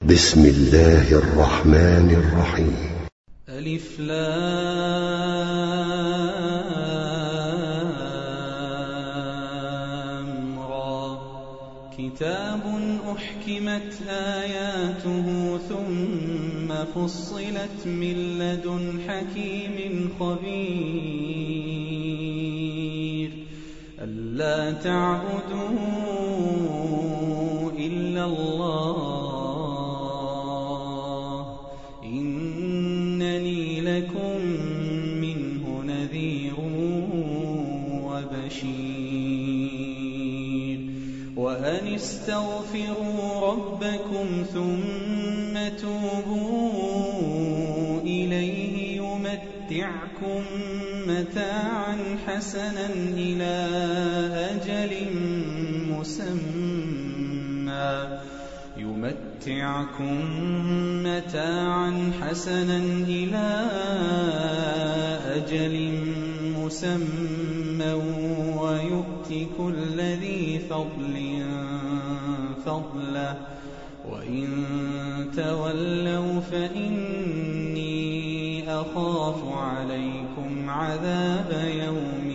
بسم الله الرحمن الرحيم. ألف لام را. كتاب أحكمت آياته ثم فصلت من لدن حكيم خبير ألا تعبدوا إلا الله إنني لكم منه نذير وبشير وأن استغفروا ربكم ثم توبوا إليه يمتعكم متاعا حسنا إلى أجل مسمى ويؤت كل ذي فضل فضله وإن تولوا فإني أخاف عليكم عذاب يوم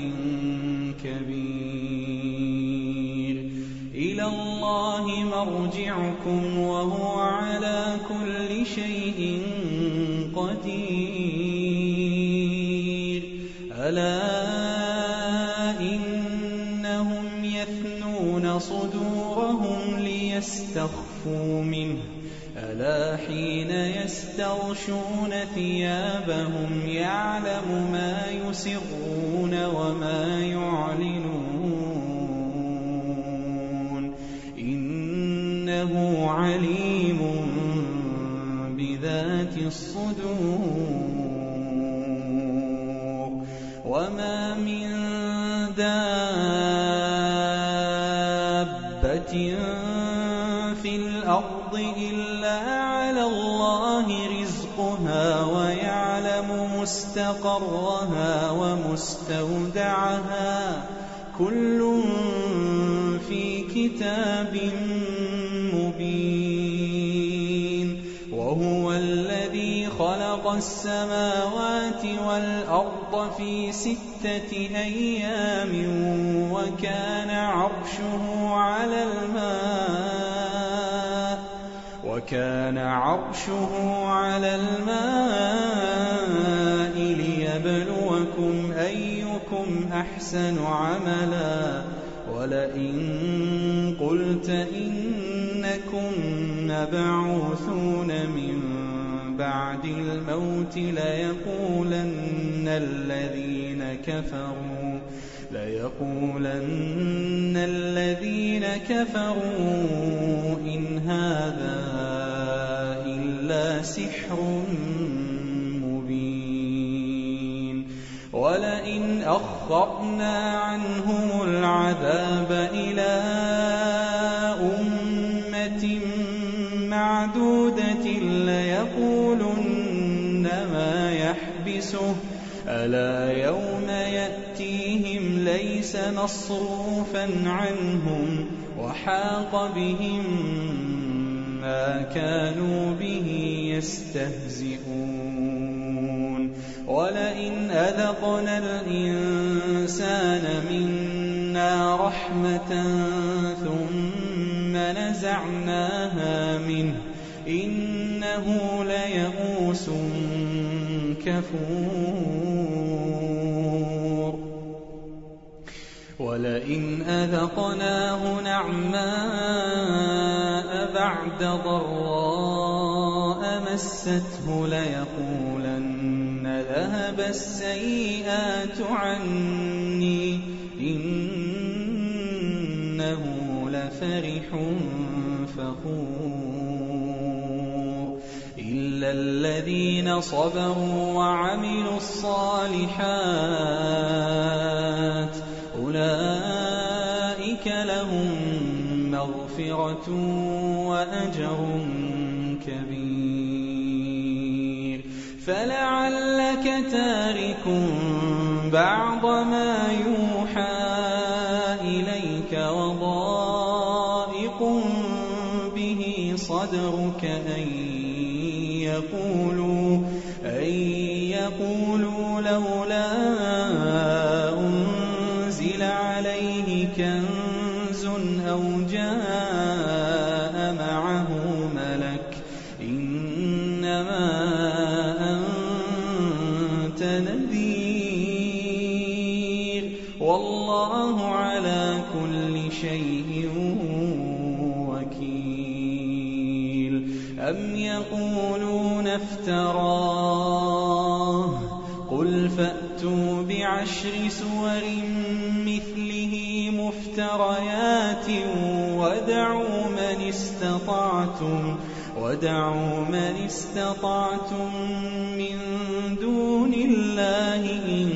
كبير إلى الله مرجعكم وهو على كل شيء قدير ألا إنهم يثنون صدورهم ليستخفوا منه ألا حين يستغشون ثيابهم يعلم ما يسرون وما يعلنون إنه عليم بذات الصدور وما من دابة في الأرض إلا على الله رزقها ويعلم مستقرها ومستودعها كل في كتاب مبين وهو الذي خلق السماوات والأرض في 6 أيام وكان عرشه على الماء ليبلوكم أيكم أحسن عملا ولئن قلت إنكم مبعوثون من بعد الموت ليقولن الذين كفروا إن هذا إلا سحر مبين ولئن أخرنا عنهم العذاب إلى أمة معدودة ليقولن ما يحبسه ألا يوم يأتيهم ليس مصروفا عنهم وحاق بهم ما كانوا به يستهزئون ولئن أذقنا الإنسان منا رحمة ثم نزعناها منه إنه ليئوس كفور ولئن أذقناه نعماء بعد ضراء مسته ليقولن ذهب السيئات عني إنه لفرح فخور إلا الذين صبروا وعملوا الصالحات أولئك لهم مغفرة وأجر كبير فلعلك تارك بعض ما يوحى إليك وضائق به صدرك أن يقولوا لولا أنزل عليه كنز أو جاء معه ملك إنما أنت نذير والله على كل شيء وكيل. أم يقولون افتراه قل فأتوا بعشر سور مثله مفتريات ودعوا من استطعتم من دون الله إن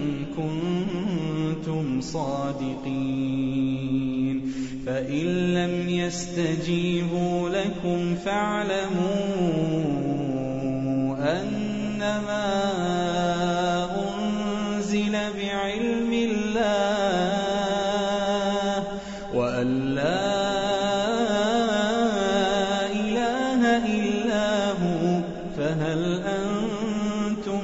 كنتم صادقين. فإن لم يستجيبوا لكم فاعلموا أنما أنزل بعلم الله وأن لا إله إلا هو فهل أنتم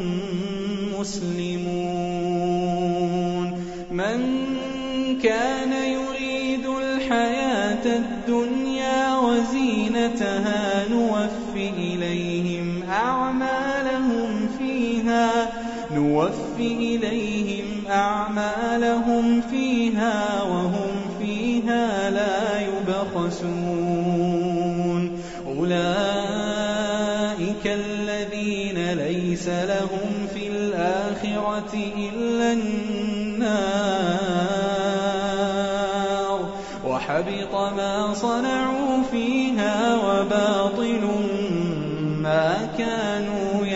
مسلمون. من كان يريد الحياة الدنيا وزينتها نوفِ إليهم أعمالهم فيها وهم فيها لا يبخسون. أولئك الذين ليس لهم في الآخرة إلا النار وحبط ما صنعوا فيها وباطل ما كانوا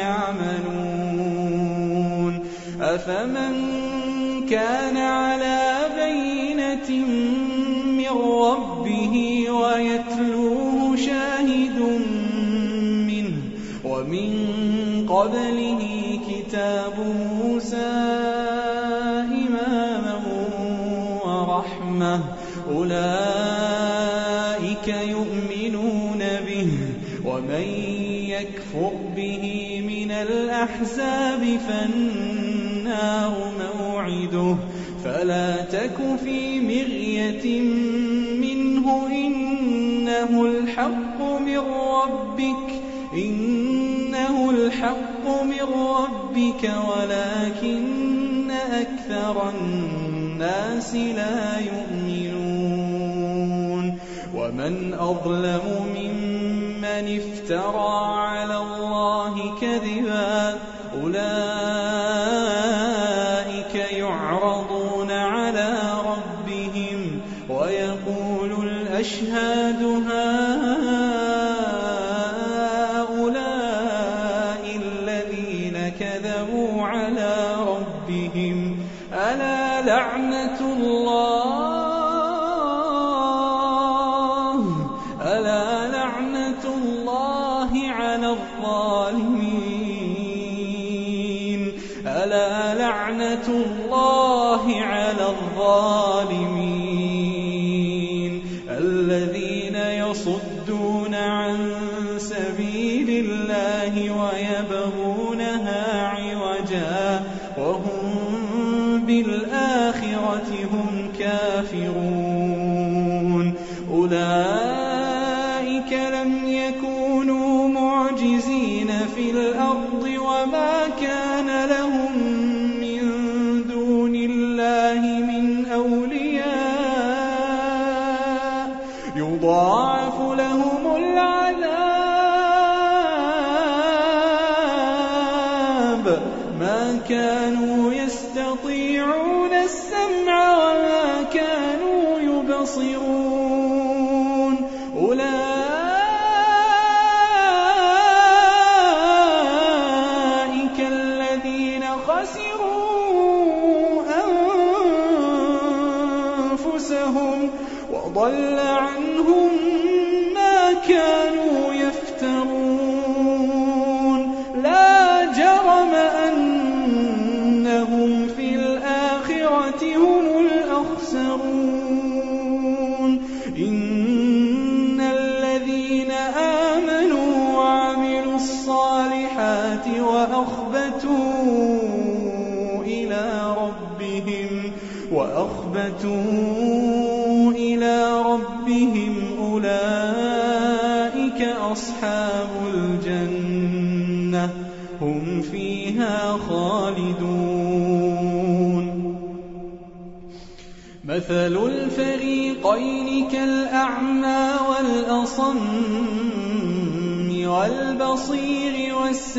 يعملون. أفمن كان على بينة من ربه ويتلوه شاهد منه ومن قبله كتاب موسى إماما ورحمة أولئك يؤمنون به ومن يكفر به من الأحزاب فالنار موعده فلا تك في مرية منه إنه الحق من ربك ولكن أكثر الناس لا يؤمنون. ومن أظلم ممن افترى على الله كذبا أولئك يعرضون على ربهم ويقول الأشهاد هؤلاء الذين كذبوا على ربهم ألا لعنة الله على الظالمين ألا لعنة الله على الظالمين الذين يصدون عن سبيل الله ويبغونها عوجا وهم بالآخرة هم كافرون. أولئك لم يكونوا معجزين في الأرض وما كان لهم من دون الله من أولياء يضاعف لهم العذاب ما كانوا يستطيعون السمع وما كانوا يبصرون. أولئك الذين خسروا أنفسهم وضل عنهم ما كانوا يفترون. لا جرم أن وأخبتوا إلى ربهم أولئك أصحاب الجنة هم فيها خالدون مثل الفريقين كالأعمى والأصم والبصير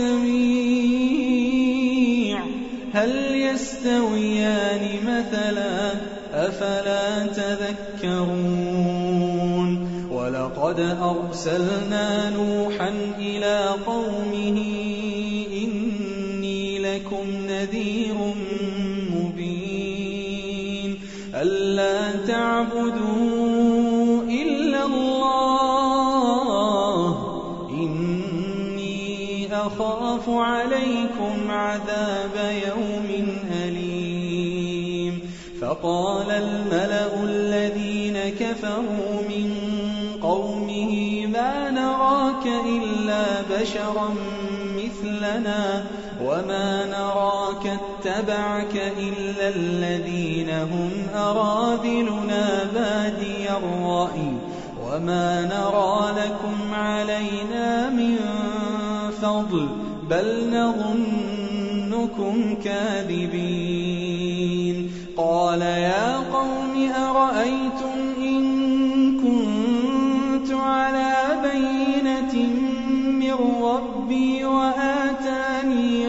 والسميع هل يستويان مثلا أفلا تذكرون ولقد أرسلنا نوحا إلى قومه إني لكم نذير مبين ألا تعبدوا إلا الله إني أخاف عليكم عذاب يوم أليم فقال الملأ الذين كفروا من قومه ما نراك إلا بشرا مثلنا وما نراك اتبعك إلا الذين هم أراذلنا بادي الرأي وما نرى لكم علينا من فضل بل نظنكم كاذبين قال يا قوم أرأيتم إن كنت على بينة من ربي وآتاني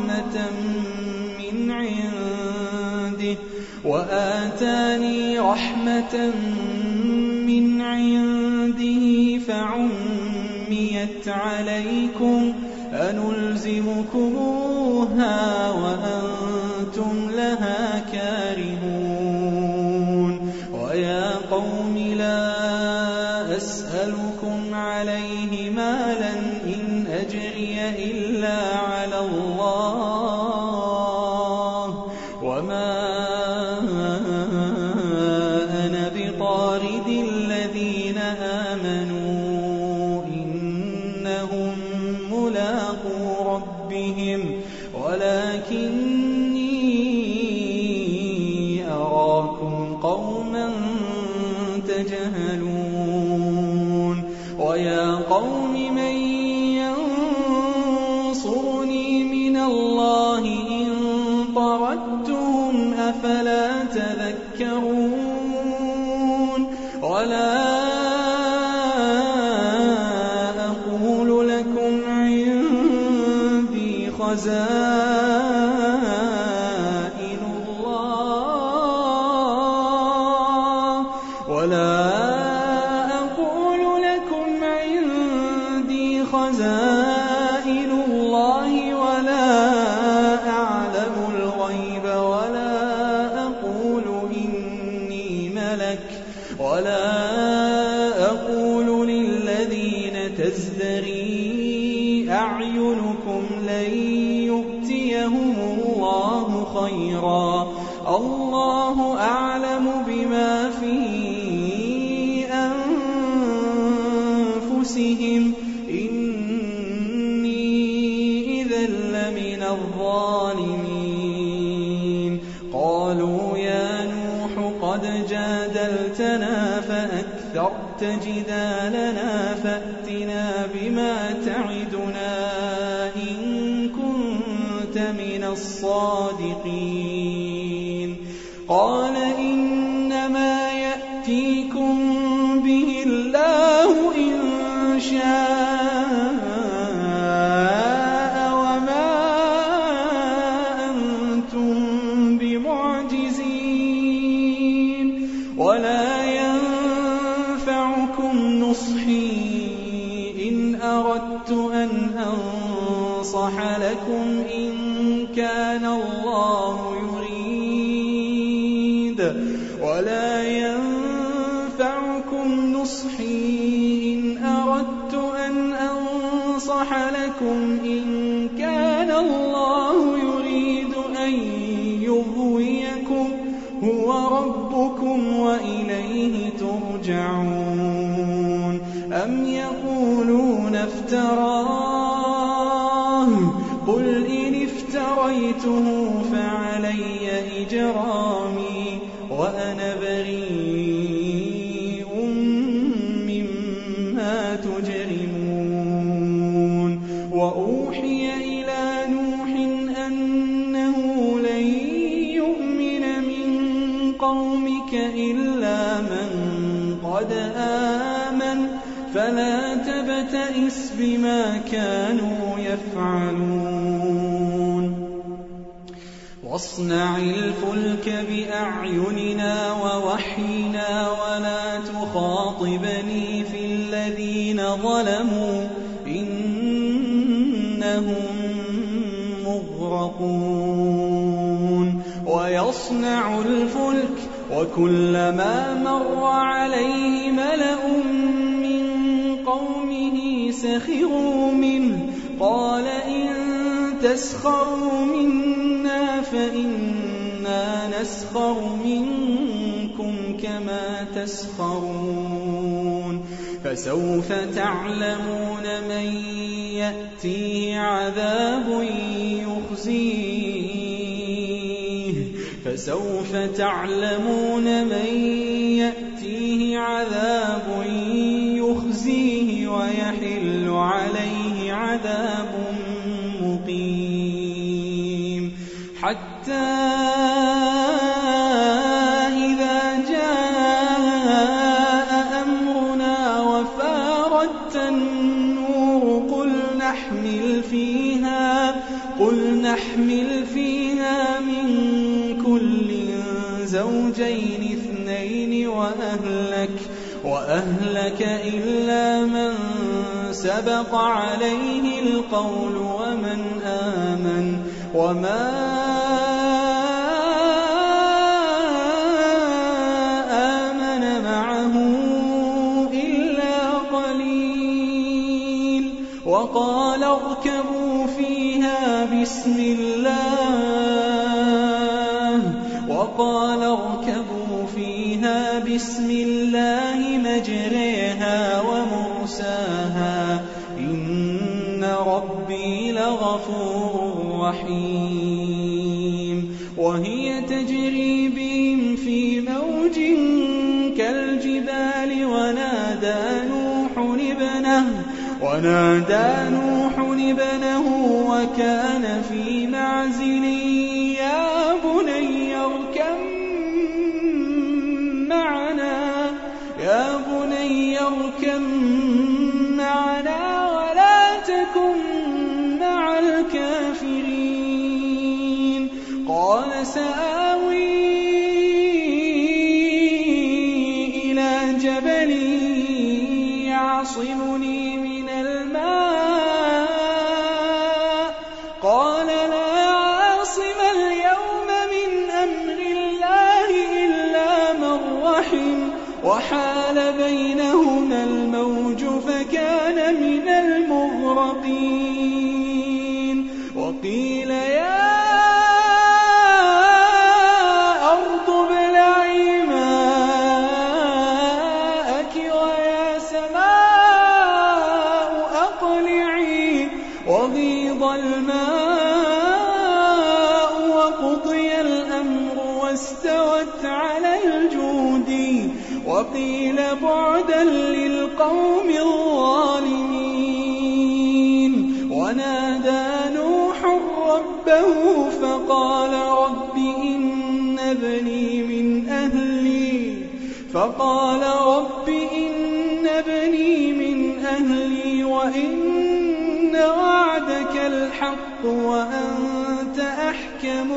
رحمة من عنده فعميت عليكم أنلزمكموها وأنتم لها كارهون ويا قوم لا أسألكم عليه مالا إن أجري إلا على الله وما أنا بطارد الذين آمنوا إنهم ملاقو ربهم ولكني أراكم قوما تجهلون ويا قوم من ينصرني من الله إن طردتهم أفلا تذكرون ولا أقول لكم عندي خزائن الله ولا أعلم الغيب ولا أقول إني ملك ولا أقول للذين تزدري أعينكم لن يؤتيهم الله خيرا الله أعلم بما في أنفسهم إني إذا لمن الظالمين قالوا يا نوح قد جادلتنا فأكثرت جدالنا فأتنا بما تعدنا إن كنت من الصادقين قال إنما يأتيكم به الله إن شاء وما أنتم بمعجزين ولا ينفعكم نصحي إن أردت أن أنصح لكم إن كان الله يريد ولا ينفعكم نصحي إن أردت أن أنصح لكم إن كان الله يريد أن يغويكم هو ربكم وإليه ترجعون أم يقولون افتراه قل إن افتريته فعلي إجرامي وأوحي إلى نوح أنه لن يؤمن من قومك إلا من قد آمن فلا تبتئس بما كانوا يفعلون واصنع الفلك بأعيننا ووحينا ولا تخاطبني في الذين ظلموا إنهم مغرقون ويصنع الفلك وكلما مر عليه ملأ من قومه سخروا منه قال إن تسخروا منا فإنا نسخر منكم كما تسخرون فسوف تعلمون من يأتيه عذاب يخزيه ويحل عليه عذاب مقيم حتى إذا جاء أمرنا وفارت النور قل نحمل فيها من كل زوجين اثنين وأهلك إلا من سبق عليه القول ومن آمن وما آمن معه إلا قليل وقال اركبوا فيها بسم الله مجريها ومرساها إن ربي لغفور رحيم وهي تجري بهم في موج كالجبال ونادى نوح ابنه وكان في معزل يا بني اركب معنا ولا تكن مع الكافرين قال سآوي إلى جبل يعصمني من الماء قال لا عاصم اليوم من أمر الله إلا من رحم وحال بينهما الموج فكان من المغرقين وقيل يا أرض ابلعي ماءك ويا سماء أقلعي وغيض الماء وقضي الأمر واستوت على الجود وقيل بعدا للقوم الظالمين ونادى نوح ربه فقال رب إن ابني من أهلي وإن وعدك الحق وأنت أحكم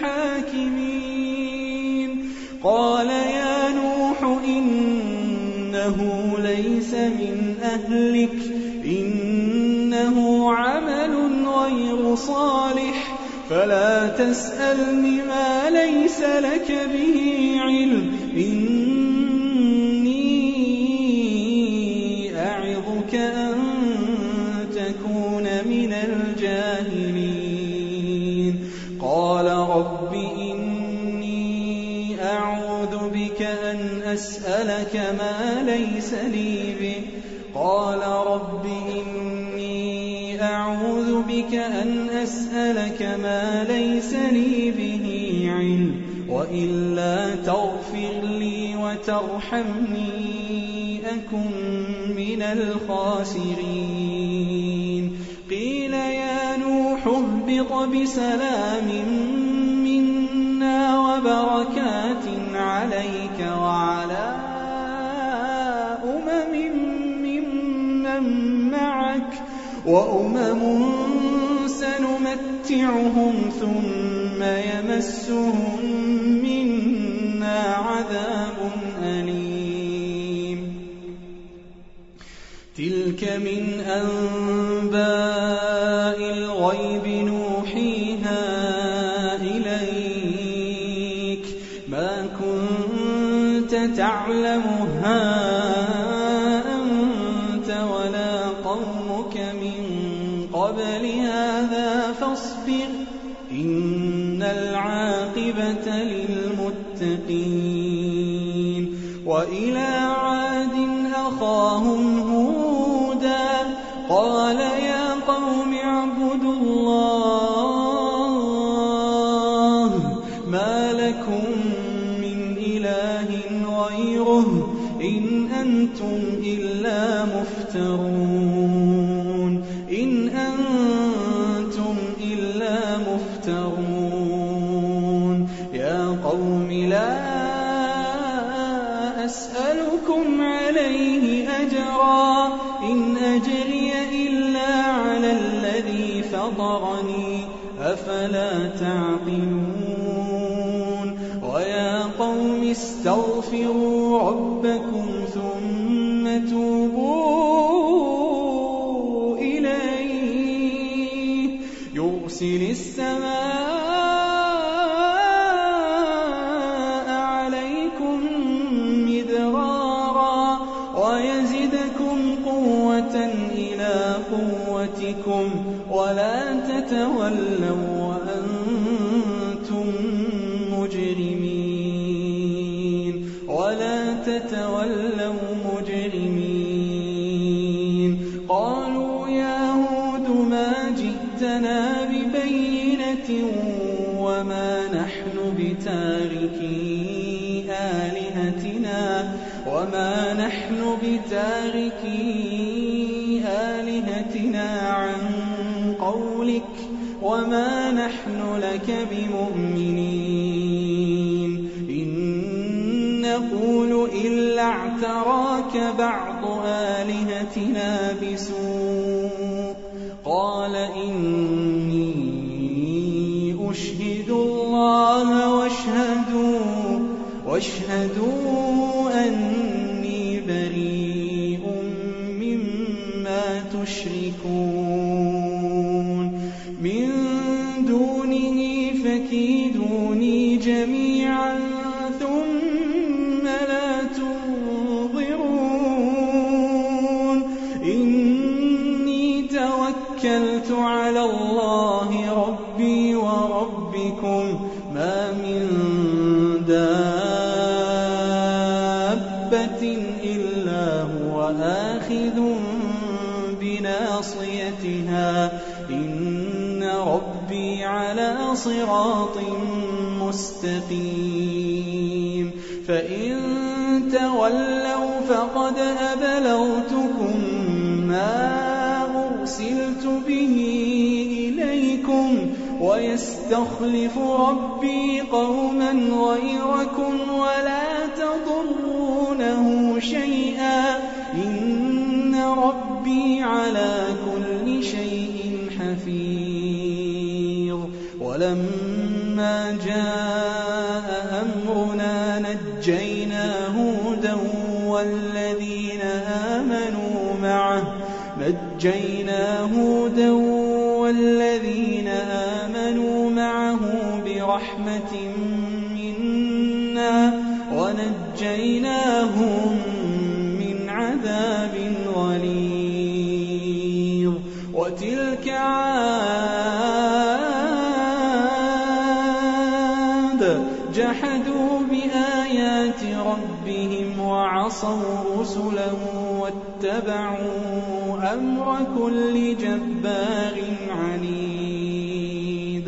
الحاكمين قال يا نوح إنه ليس من أهلك إنه عمل غير صالح فلا تسألني ما ليس لك به علم إني أعظك أن تكون من الجاهلين قال رب إني أعوذ بك أن أسألك ما ليس لي به قال رب إني أعوذ بك أن أسألك ما ليس لي به علم وإلا تغفر لي وترحمني أكن من الخاسرين قيل اهْبِطْ بِسَلَامٍ مِّنَّا وَبَرَكَاتٍ عَلَيْكَ وَعَلَىٰ أُمَمٍ مِّمَّن مَّعَكَ وَأُمَمٌ سَنُمَتِّعُهُمْ ثُمَّ يَمَسُّهُم مِّنَّا عَذَابٌ أَلِيمٌ تِلْكَ مِنْ أَنبَاءِ الْغَيْبِ نُوحِيهَا إِلَيْكَ مَا كُنتَ تَعْلَمُهَا أَنتَ وَلَا قَوْمُكَ مِنْ قَبْلِ هَٰذَا فَاصْبِرْ إِنَّ الْعَاقِبَةَ لِلْمُتَّقِينَ وَإِلَىٰ عَادٍ أَخَاهُمْ هُودًا قَالَ يَا قَوْمِ اعْبُدُوا اللَّهَ مَا لَكُم مِّنْ إِلَٰهٍ غَيْرُهُ إِنْ أَنتُمْ إِلَّا مُفْتَرُونَ يَا قَوْمِ لَا أَسْأَلُكُمْ عَلَيْهِ أَجْرًا إِنْ أَجْرِيَ إِلَّا عَلَى الَّذِي فَطَرَنِي أَفَلَا تَعْقِلُونَ وَيَا قَوْمِ اسْتَغْفِرُوا رَبَّكُمْ ثُمَّ تُوبُوا إِلَيْهِ يُرْسِلِ السَّمَاءَ عَلَيْكُم مِّدْرَارًا وَيَزِدْكُمْ قُوَّةً إِلَىٰ قُوَّتِكُمْ وَلَا تَتَوَلَّوْا وَأَنتُم مُّجْرِمِينَ قَالُوا يَا هُودُ مَا جِئْتَنَا بِبَيِّنَةٍ وَمَا نَحْنُ بِتَارِكِي آلِهَتِنَا عَن قَوْلِكَ وَمَا نَحْنُ لَكَ بِمُؤْمِنِينَ إِن نَّقُولُ إِلَّا اعْتَرَاكَ بَعْضُ آلِهَتِنَا بِسُوءٍ قَالَ إِنِّي أُشْهِدُ اللَّهَ واشهدوا أني بريء مما تشركون من دونه فكيدوني جميعا ثم لا تنظرون إني توكلت على الله ربي وربكم ما من دابة إلا هو آخذ بناصيتها إن ربي على صراط مستقيم فإن تولوا فقد أبلغتكم ما أرسلت به إليكم ويستخلف ربي قوما غيركم ولا تضرونه شيئا إن ربي على كل شيء حفيظ ولما جاء أمرنا نجينا هودا والذين آمنوا معه برحمة منا ونجيناهم من عذاب غليظ وتلك عاد جحدوا بآيات ربهم وعصوا رسله واتبعوا أمر كل جبار عنيد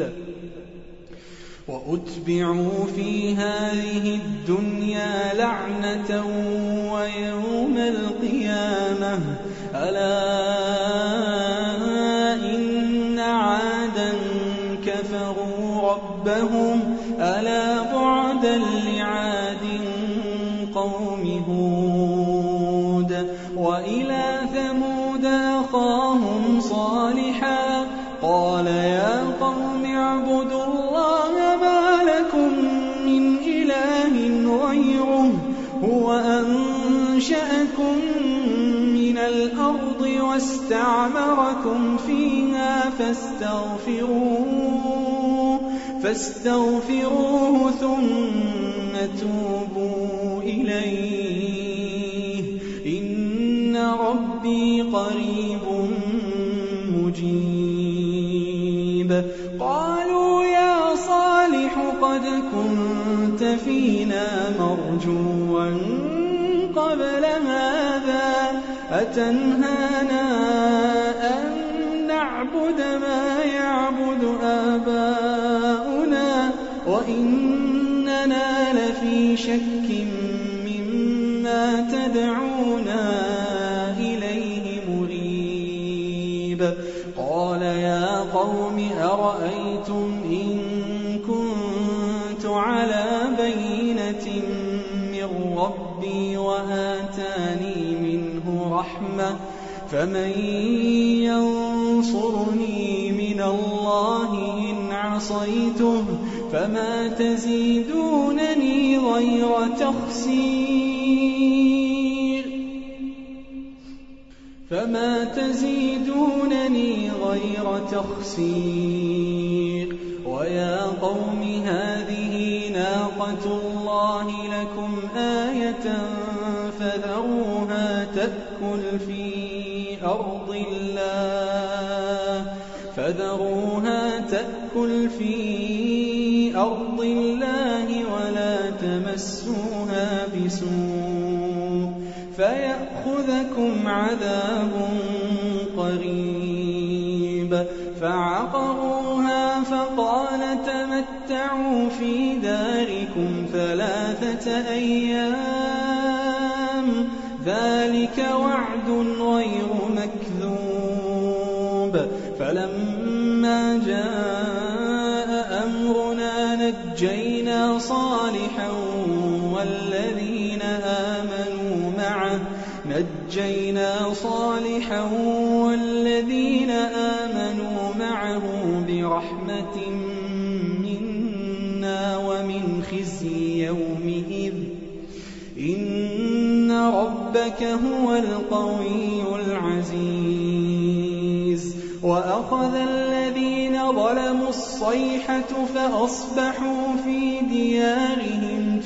وأتبعوا في هذه الدنيا لعنة ويوم القيامة ألا إن عادا ربهم ألا بعدا لعاد قوم هود وإلى ثمود أخاهم صالحا قال يا قوم اعبدوا الله ما لكم من إله غيره هو أنشأكم من الأرض واستعمركم فيها فاستغفروه ثم توبوا إليه إن ربي قريب مجيب قالوا يا صالح قد كنت فينا مرجوا قبل هذا أتنهانا أن نعبد ما يعبد آباؤنا وإننا لفي شك مما تدعونا إليه مريب قال يا قوم أرأيتم إن كنت على بينة من ربي وآتاني منه رحمة فمن ينصرني من الله إن عصيته فما تزيدونني غير تخسير ويا قوم هذه ناقة الله لكم آية فذروها تأكل في أرض الله ولا تمسوها بسوء فيأخذكم عذاب قريب فعقروها فقال تمتعوا في داركم 3 أيام ذلك وعد غير مكذوب فلما جاء أمرنا نجينا صالحا والذين آمنوا معه برحمة منا ومن خزي يومئذ إن ربك هو القوي العزيز وأخذ الذين ظلموا الصيحة فأصبحوا في ديارهم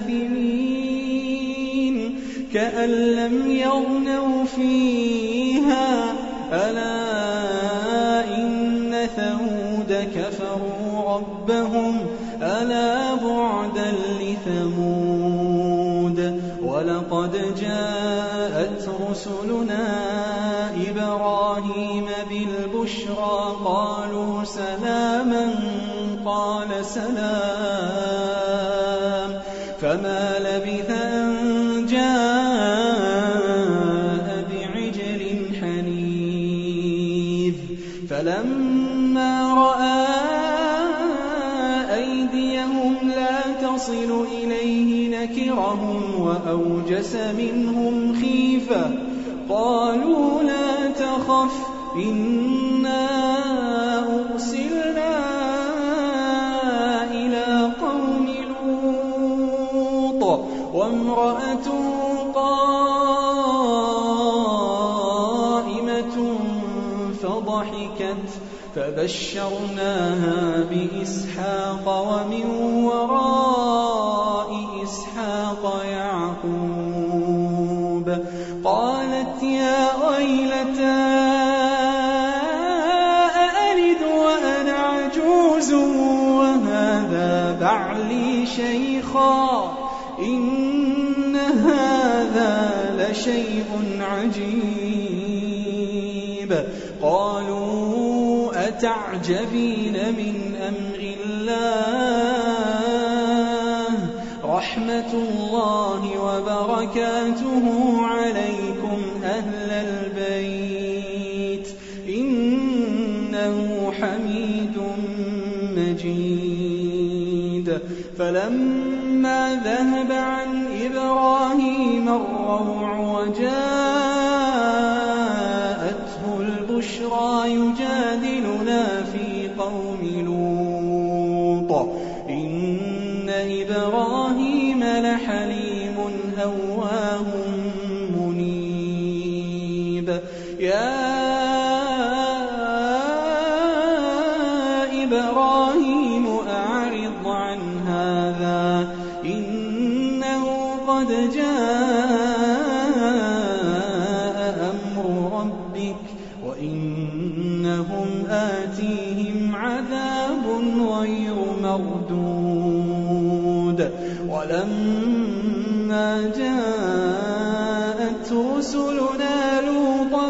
جاثمين كأن لم يغنوا فيها ألا إن ثمود كفروا ربهم ألا بعدا لثمود ولقد جاءت رسلنا إبراهيم بالبشرى قالوا سلاما قال سلام فما لبث أن جاء بعجل حنيذ فلما رأى أيديهم لا تصل إليه نكرهم وأوجس منهم خيفة قالوا لا تخف إنا أرسلنا إلى قوم لوط وامرأته قائمة فضحكت فبشرناها بإسحاق ومن وراء إسحاق يعقوب قالت يا ويلتى أألد وأنا عجوز وهذا بعلي شيخا إن هذا لشيء عجيب قالوا أتعجبين من أمر الله رحمة الله وبركاته عليكم أهل البيت إنه حميد مجيد فلما ذهب عن إبراهيم الروع وجاءته البشرى يجادلنا في قوم لوط إن إبراهيم لحليم أواه منيب يا إبراهيم أعرض عن هذا إنه قد جاء أمر ربك وإنهم آتيهم عذاب غير مردود ولما جاءت رسلنا لوطا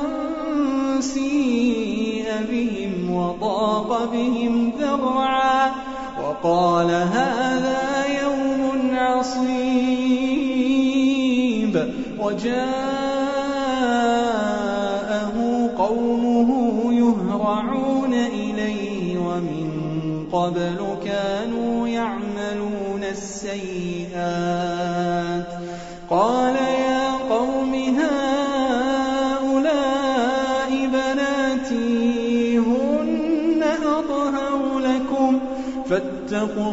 سيء بهم وضاق بهم ذرعا وقال هذا يوم عصيب وجاءه قومه يهرعون إليه ومن قبل كانوا يعملون السيئات قال يا قوم هؤلاء بناتي هن أطهر لكم فاتقوا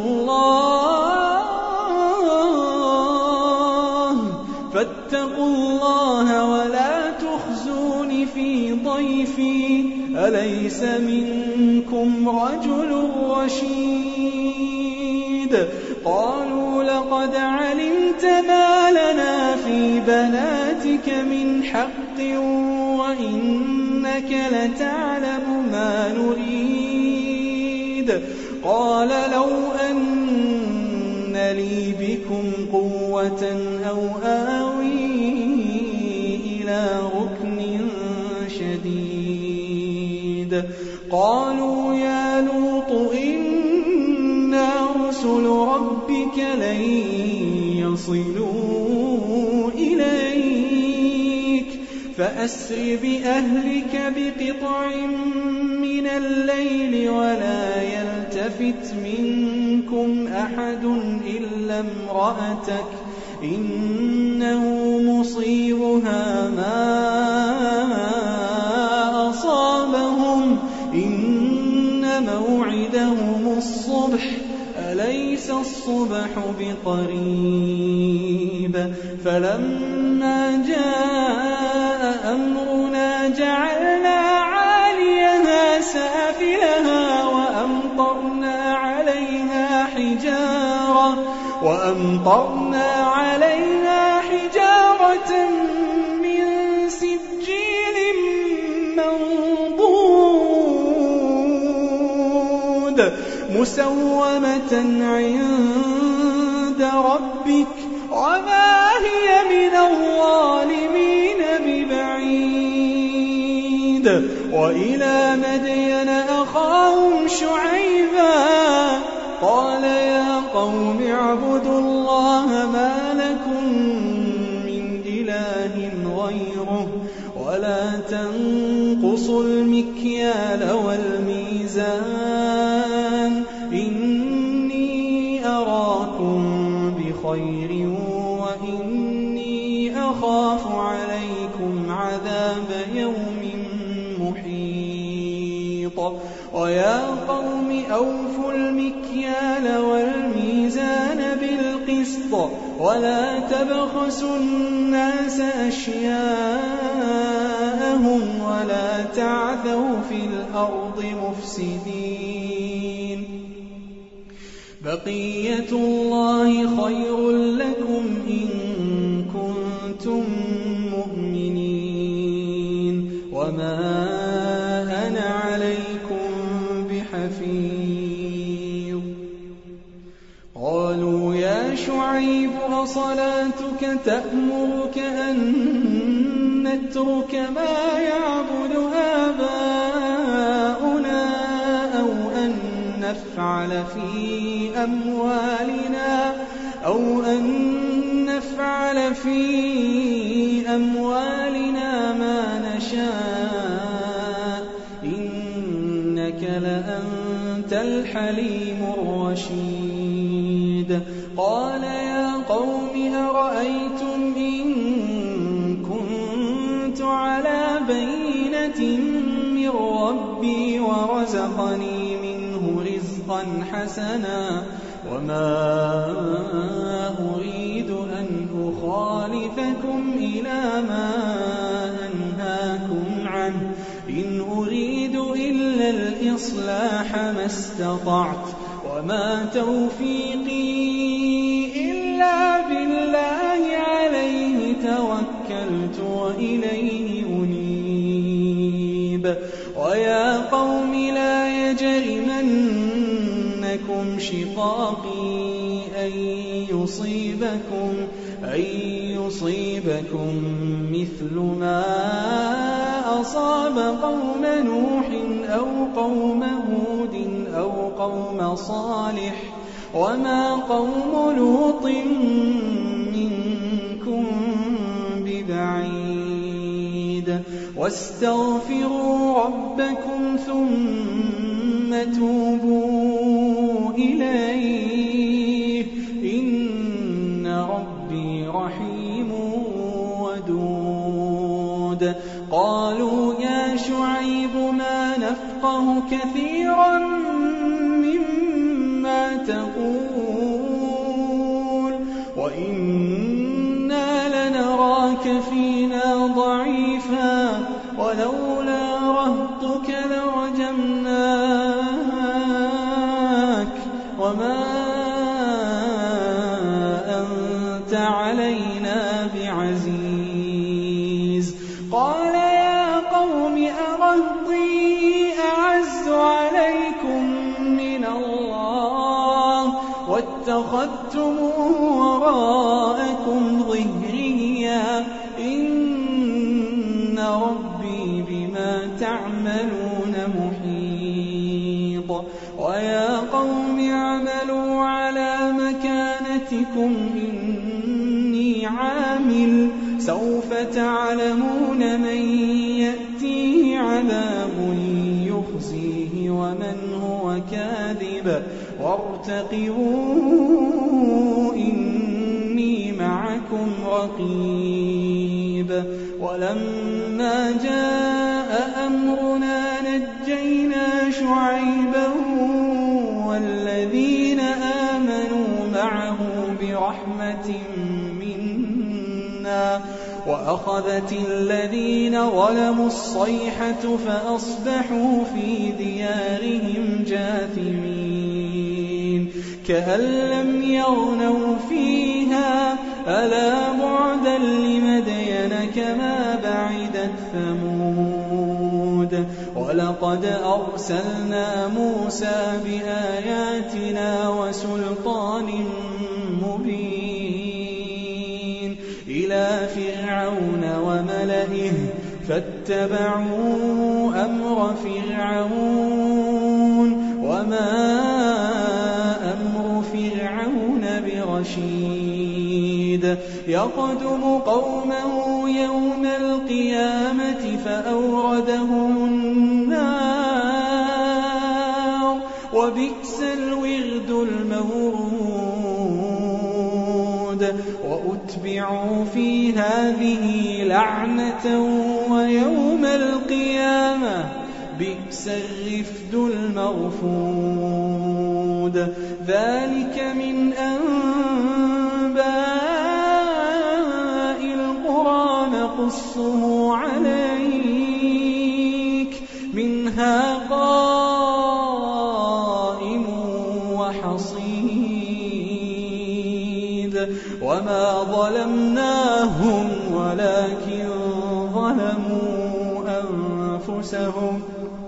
الله ولا تخزون في ضيفي أليس منكم رجل رشيد قالوا لقد علمت ما لنا في بناتك من حق وإنك لتعلم ما نريد قال لو أن لي بكم قوة أو آوي إلى ركن شديد قالوا يا لوط إنا رسل ربك لن يصلوا إليك فأسر بأهلك بقطع من الليل ولا يلتفت منكم أحد إلا امرأتك إنه مصيبها ما أصابهم إن موعدهم الصبح أليس الصبح بقريب فلما جاء أمرنا جعلنا عاليها سافلها وأمطرنا عليها حجارة من سجيل منضود مسومة عند ربك وما هي من الظالمين ببعيد وإلى مدين أخاهم شعيبا قال يا قوم اعبدوا الله ما لكم من إله غيره ولا تنقصوا المكيال والميزان إني أراكم بخير وإني أخاف عليكم عذاب يوم محيط ويا قوم أوفوا المكيال والميزان بالقسط ولا تبخسوا الناس أشياءهم ولا تعثوا في الأرض مفسدين بقية الله خير لكم إن كنتم مؤمنين وما أنا عليكم بحفيظ قالوا يا شعيب أصلاتك تأمرك أن نترك ما يعبد آباؤنا أو أن نفعل في أموالنا ما نشاء إنك لأنت الحليم الرشيد قال يا قوم أرأيتم إن كنت على بينة من ربي ورزقني منه رزقا حسنا وما أريد أن أخالفكم إلى ما أنهاكم عنه إن أريد إلا الإصلاح ما استطعت وما توفيقي إلا بالله عليه توكلت وإليه أنيب ويا قوم لا يجرمنكم شقاقي أن يصيبكم مثل ما أصاب قوم نوح أو قوم هود أو قوم صالح وما قوم لوط منكم ببعيد واستغفروا ربكم ثم توبوا إليه إن ربي رحيم ودود قالوا يا شعيب ما نفقه كثيرا مما تقول وإنا لنراك فينا ضعيفا ولولا رهطك لرجمناك وما أنت علينا بعزيز قال يا قوم أرهطي أعز عليكم من الله واتخذتموه وراءكم ظهريا إن ربي بما تعملون محيط ويا قوم اعملوا على مكانتكم إني عامل سوف تعلمون من يأتيه عذاب يخزيه ومن هو كاذب وارتقبوا إني معكم رقيب ولما جاء أمرنا نجينا شعيبا والذين آمنوا معه برحمة منا وأخذت الذين ظلموا الصيحة فأصبحوا في ديارهم جاثمين كأن لم يغنوا فيها ألا بعدا لمدين كما بعدت ثمود ولقد أرسلنا موسى بآياتنا وسلطان مبين إلى فرعون وملئه فاتبعوا أمر فرعون وما أمر فرعون برشيد يقدم قومه يوم القيامة فأوردهم النار وبئس الورد المورود وأتبعوا في هذه لعنة ويوم القيامة بئس الرفد المرفود ذلك من أنباء القرى نقصه عليك منها قائم وحصيد وما ظلمناهم ولكن ظلموا أنفسهم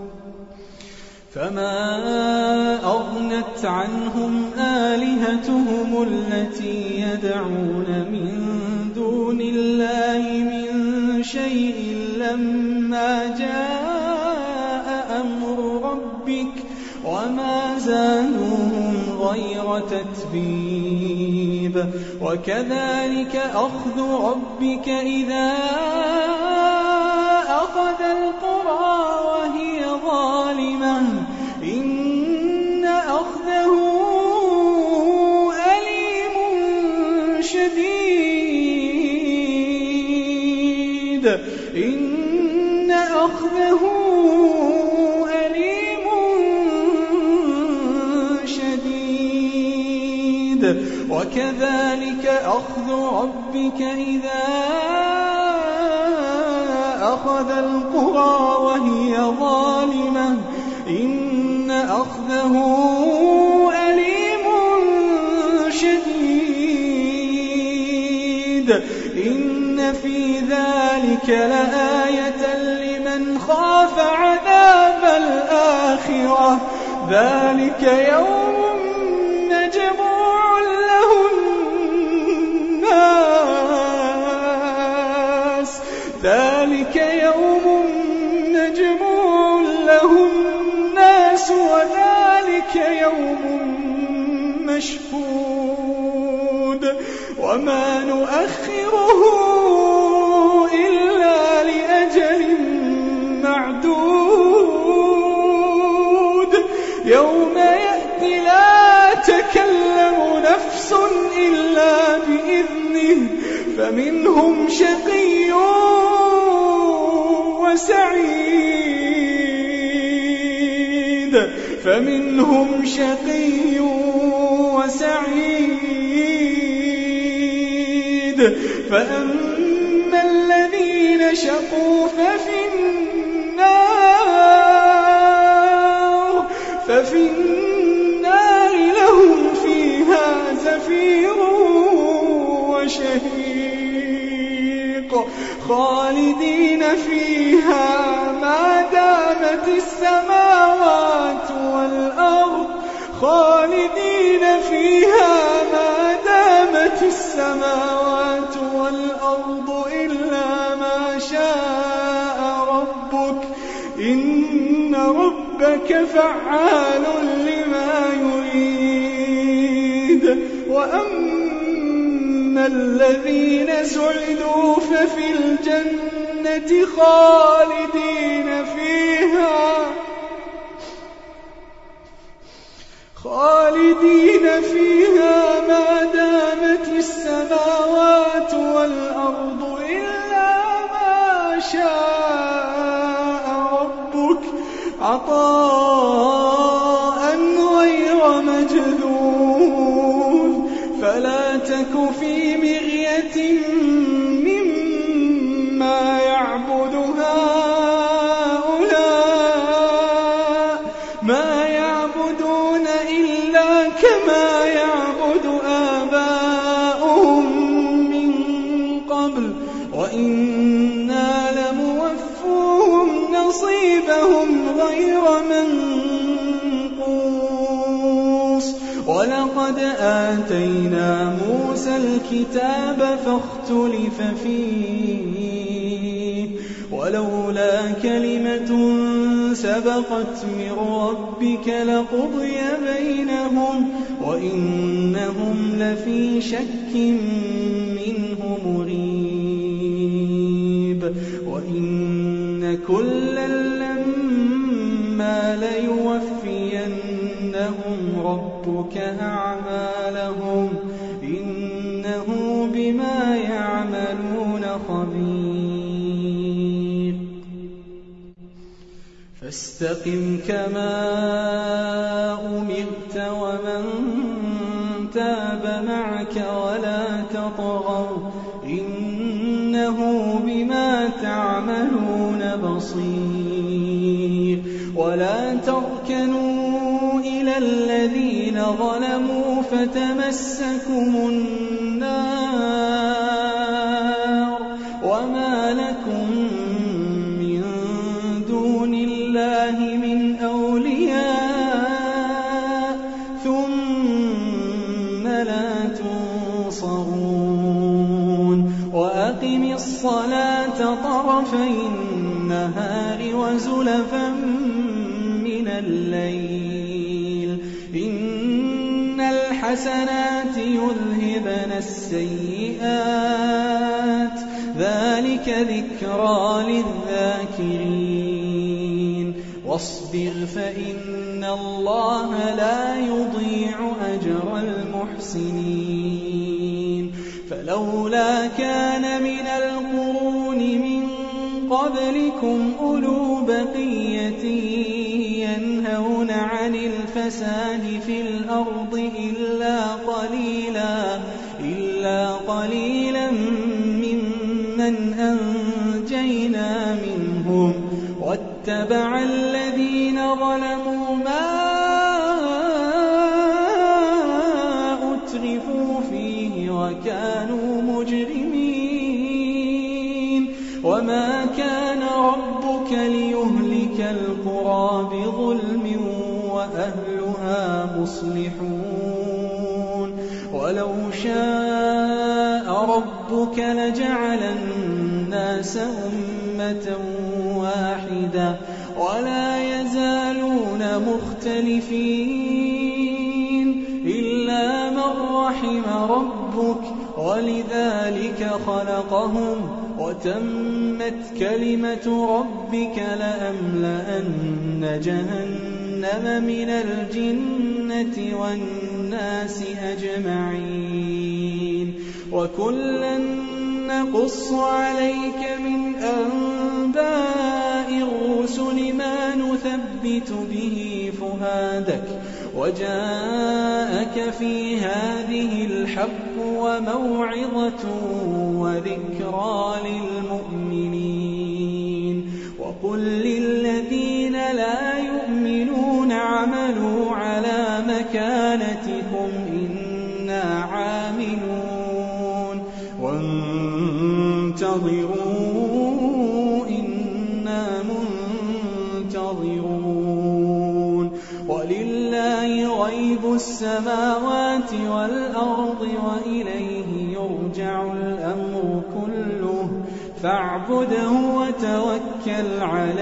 فما أغنت عنهم آلهتهم التي يدعون من دون الله من شيء لما جاء أمر ربك وما زادوهم غير تتبيب وكذلك أخذ ربك إذا أخذ القرى وهي ظالمة إن أخذه أليم وكذلك أخذ ربك إذا أخذ القرى وهي ظالمة إن أخذه أليم شديد إن في ذلك لآية لمن خاف عذاب الآخرة ذلك يوم مجموع له الناس وذلك يوم مشهود وما نؤخره إلا لأجل معدود يوم يأتي لا تكلم نفس إلا بإذنه فمنهم شقي وسعيد فأما الذين شقوا ففي النار لهم فيها زفير وشهيق خالدين فيها ما دامت السماوات والأرض إلا ما شاء ربك إن ربك فعال لما يريد وأما الذين سعدوا ففي الجنة خالدين فيها ما دامت السماوات والأرض إلا ما شاء ربك عطاء غير مجذوذ فلا تك في مرية مما يعبد هؤلاء ما يعبدون إلا كما يعبد آباؤهم من قبل وإنا لموفوهم نصيبهم غير منقوص ولقد آتينا موسى الكتاب فاختلف فيه ولولا كلمة سبقت من ربك لقضي بينهم وإنهم لفي شك منه مريب وإن كلا لما ليوفينهم ربك أعمالهم إنه بما يعملون خبير فاستقم كما أمرت ومن تاب معك ولا تطغوا إنه بما تعملون بصير ولا تركنوا إلى الذين ظلموا فتمسكم النار وما لكم من دون الله من أولياء ثم لا تنصرون وأقم الصلاة طرفي النهار وزلفا من الليل إن الحسنات يذهبن السيئات ذلك ذكرى للذاكرين واصبر فإن الله لا يضيع أجر المحسنين فلولا كان من القرون من قبلكم أولو بقية ينهون عن الفساد في الأرض إلا قليلا وَاتَّبَعَ الَّذِينَ ظَلَمُوا مَا أُتْرِفُوا فِيهِ وَكَانُوا مُجْرِمِينَ وَمَا كَانَ رَبُّكَ لِيُهْلِكَ الْقُرَىٰ بِظُلْمٍ وَأَهْلُهَا مُصْلِحُونَ وَلَوْ شَاءَ رَبُّكَ لَجَعَلَ النَّاسَ أُمَّةً وَاحِدَةً وَلَا يَزَالُونَ مُخْتَلِفِينَ إِلَّا مَن رَّحِمَ رَبُّكَ وَلِذَٰلِكَ خَلَقَهُمْ وَتَمَّتْ كَلِمَةُ رَبِّكَ لَأَمْلَأَنَّ جَهَنَّمَ مِنَ الْجِنَّةِ وَالنَّاسِ أَجْمَعِينَ وَكُلًّا نَّقُصُّ عَلَيْكَ مِنْ أَنبَاءِ الرُّسُلِ مَا نُثَبِّتُ بِهِ فُؤَادَكَ وَجَاءَكَ فِي هَٰذِهِ الْحَقُّ وَمَوْعِظَةٌ وَذِكْرَىٰ لِلْمُؤْمِنِينَ وَقُل لِّلَّذِينَ لَا يُؤْمِنُونَ اعْمَلُوا عَلَىٰ مَكَانَتِكُمْ إِنَّا عَامِلُونَ وَانتَظِرُوا إِنَّا مُنتَظِرُونَ وَلِلَّهِ غَيْبُ السَّمَاوَاتِ وَالْأَرْضِ وَإِلَيْهِ يُرْجَعُ الْأَمْرُ كُلُّهُ فَاعْبُدْهُ وَتَوَكَّلْ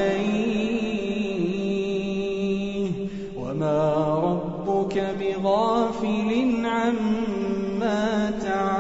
عَلَيْهِ وَمَا رَبُّكَ بِغَافِلٍ عَمَّا تَعْمَلُونَ